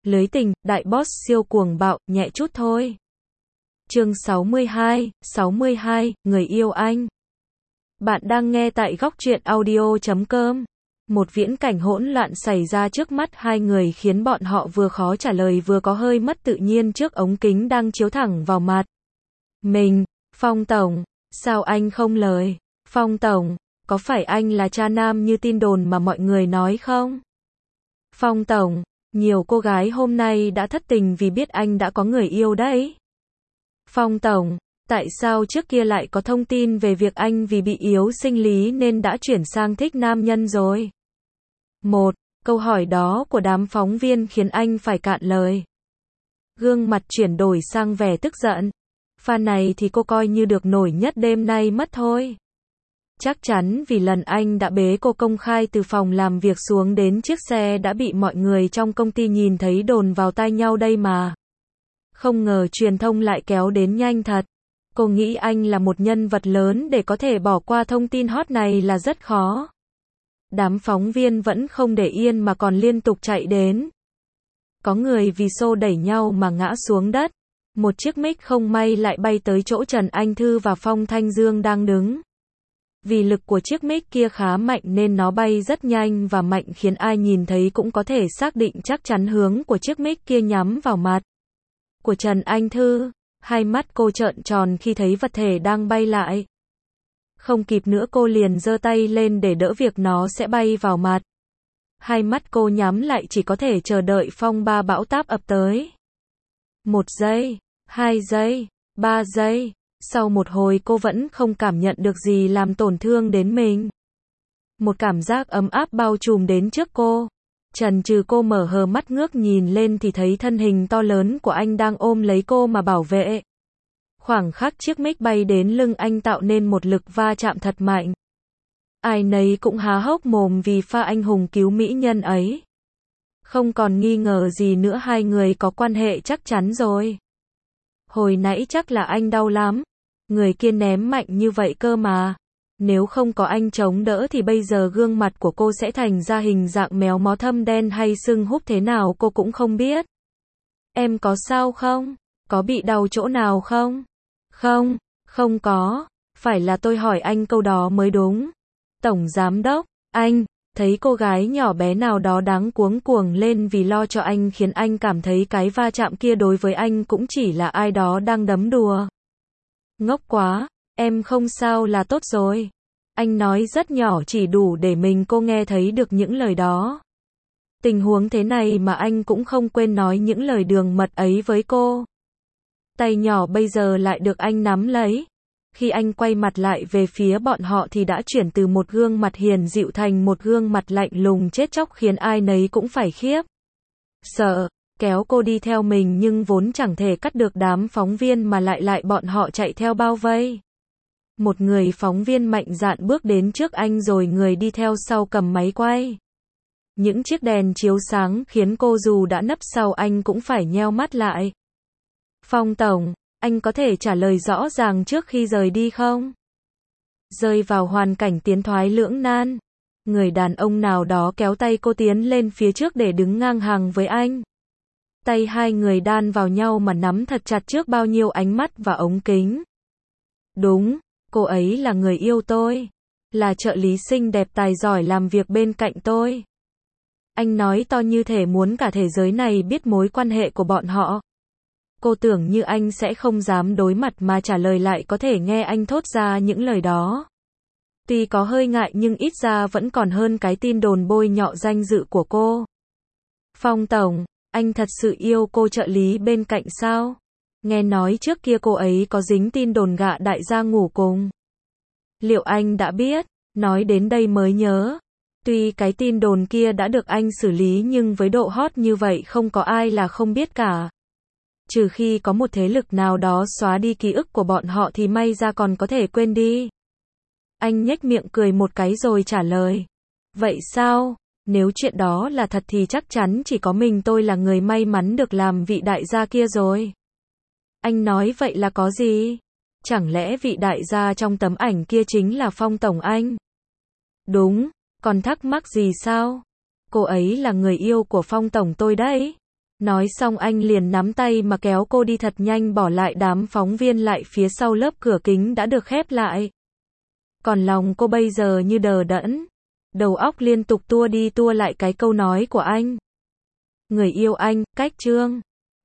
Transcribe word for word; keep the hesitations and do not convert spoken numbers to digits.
Lưới tình, đại boss siêu cuồng bạo, nhẹ chút thôi. Chương sáu mươi hai, sáu mươi hai, người yêu anh. Bạn đang nghe tại góc truyện audio chấm com. Một viễn cảnh hỗn loạn xảy ra trước mắt hai người khiến bọn họ vừa khó trả lời vừa có hơi mất tự nhiên trước ống kính đang chiếu thẳng vào mặt mình. Phong tổng, sao anh không lời? Phong tổng, có phải anh là cha nam như tin đồn mà mọi người nói không? Phong tổng, nhiều cô gái hôm nay đã thất tình vì biết anh đã có người yêu đấy. Phong tổng, tại sao trước kia lại có thông tin về việc anh vì bị yếu sinh lý nên đã chuyển sang thích nam nhân rồi? Một, câu hỏi đó của đám phóng viên khiến anh phải cạn lời. Gương mặt chuyển đổi sang vẻ tức giận. Pha này thì cô coi như được nổi nhất đêm nay mất thôi. Chắc chắn vì lần anh đã bế cô công khai từ phòng làm việc xuống đến chiếc xe đã bị mọi người trong công ty nhìn thấy đồn vào tai nhau đây mà. Không ngờ truyền thông lại kéo đến nhanh thật. Cô nghĩ anh là một nhân vật lớn để có thể bỏ qua thông tin hot này là rất khó. Đám phóng viên vẫn không để yên mà còn liên tục chạy đến. Có người vì xô đẩy nhau mà ngã xuống đất. Một chiếc mic không may lại bay tới chỗ Trần Anh Thư và Phong Thanh Dương đang đứng. Vì lực của chiếc mic kia khá mạnh nên nó bay rất nhanh và mạnh khiến ai nhìn thấy cũng có thể xác định chắc chắn hướng của chiếc mic kia nhắm vào mặt của Trần Anh Thư. Hai mắt cô trợn tròn khi thấy vật thể đang bay lại. Không kịp nữa cô liền giơ tay lên để đỡ việc nó sẽ bay vào mặt. Hai mắt cô nhắm lại chỉ có thể chờ đợi phong ba bão táp ập tới. Một giây, hai giây, ba giây. Sau một hồi cô vẫn không cảm nhận được gì làm tổn thương đến mình. Một cảm giác ấm áp bao trùm đến trước cô. Chần chừ cô mở hờ mắt ngước nhìn lên thì thấy thân hình to lớn của anh đang ôm lấy cô mà bảo vệ. Khoảng khắc chiếc mic bay đến lưng anh tạo nên một lực va chạm thật mạnh. Ai nấy cũng há hốc mồm vì pha anh hùng cứu mỹ nhân ấy. Không còn nghi ngờ gì nữa hai người có quan hệ chắc chắn rồi. Hồi nãy chắc là anh đau lắm. Người kia ném mạnh như vậy cơ mà. Nếu không có anh chống đỡ thì bây giờ gương mặt của cô sẽ thành ra hình dạng méo mó thâm đen hay sưng húp thế nào cô cũng không biết. Em có sao không? Có bị đau chỗ nào không? Không, không có. Phải là tôi hỏi anh câu đó mới đúng. Tổng giám đốc, anh, thấy cô gái nhỏ bé nào đó đáng cuống cuồng lên vì lo cho anh khiến anh cảm thấy cái va chạm kia đối với anh cũng chỉ là ai đó đang đấm đùa. Ngốc quá, em không sao là tốt rồi. Anh nói rất nhỏ chỉ đủ để mình cô nghe thấy được những lời đó. Tình huống thế này mà anh cũng không quên nói những lời đường mật ấy với cô. Tay nhỏ bây giờ lại được anh nắm lấy. Khi anh quay mặt lại về phía bọn họ thì đã chuyển từ một gương mặt hiền dịu thành một gương mặt lạnh lùng chết chóc khiến ai nấy cũng phải khiếp sợ, kéo cô đi theo mình nhưng vốn chẳng thể cắt được đám phóng viên mà lại lại bọn họ chạy theo bao vây. Một người phóng viên mạnh dạn bước đến trước anh rồi người đi theo sau cầm máy quay. Những chiếc đèn chiếu sáng khiến cô dù đã nấp sau anh cũng phải nheo mắt lại. Phong tổng, anh có thể trả lời rõ ràng trước khi rời đi không? Rơi vào hoàn cảnh tiến thoái lưỡng nan. Người đàn ông nào đó kéo tay cô tiến lên phía trước để đứng ngang hàng với anh. Tay hai người đan vào nhau mà nắm thật chặt trước bao nhiêu ánh mắt và ống kính. Đúng, cô ấy là người yêu tôi. Là trợ lý xinh đẹp tài giỏi làm việc bên cạnh tôi. Anh nói to như thể muốn cả thế giới này biết mối quan hệ của bọn họ. Cô tưởng như anh sẽ không dám đối mặt mà trả lời lại có thể nghe anh thốt ra những lời đó. Tuy có hơi ngại nhưng ít ra vẫn còn hơn cái tin đồn bôi nhọ danh dự của cô. Phong tổng, anh thật sự yêu cô trợ lý bên cạnh sao? Nghe nói trước kia cô ấy có dính tin đồn gạ đại gia ngủ cùng. Liệu anh đã biết? Nói đến đây mới nhớ. Tuy cái tin đồn kia đã được anh xử lý nhưng với độ hot như vậy không có ai là không biết cả. Trừ khi có một thế lực nào đó xóa đi ký ức của bọn họ thì may ra còn có thể quên đi. Anh nhếch miệng cười một cái rồi trả lời. Vậy sao? Nếu chuyện đó là thật thì chắc chắn chỉ có mình tôi là người may mắn được làm vị đại gia kia rồi. Anh nói vậy là có gì? Chẳng lẽ vị đại gia trong tấm ảnh kia chính là Phong tổng anh? Đúng, còn thắc mắc gì sao? Cô ấy là người yêu của Phong tổng tôi đấy. Nói xong anh liền nắm tay mà kéo cô đi thật nhanh, bỏ lại đám phóng viên lại phía sau lớp cửa kính đã được khép lại. Còn lòng cô bây giờ như đờ đẫn, đầu óc liên tục tua đi tua lại cái câu nói của anh. Người yêu anh, cách chương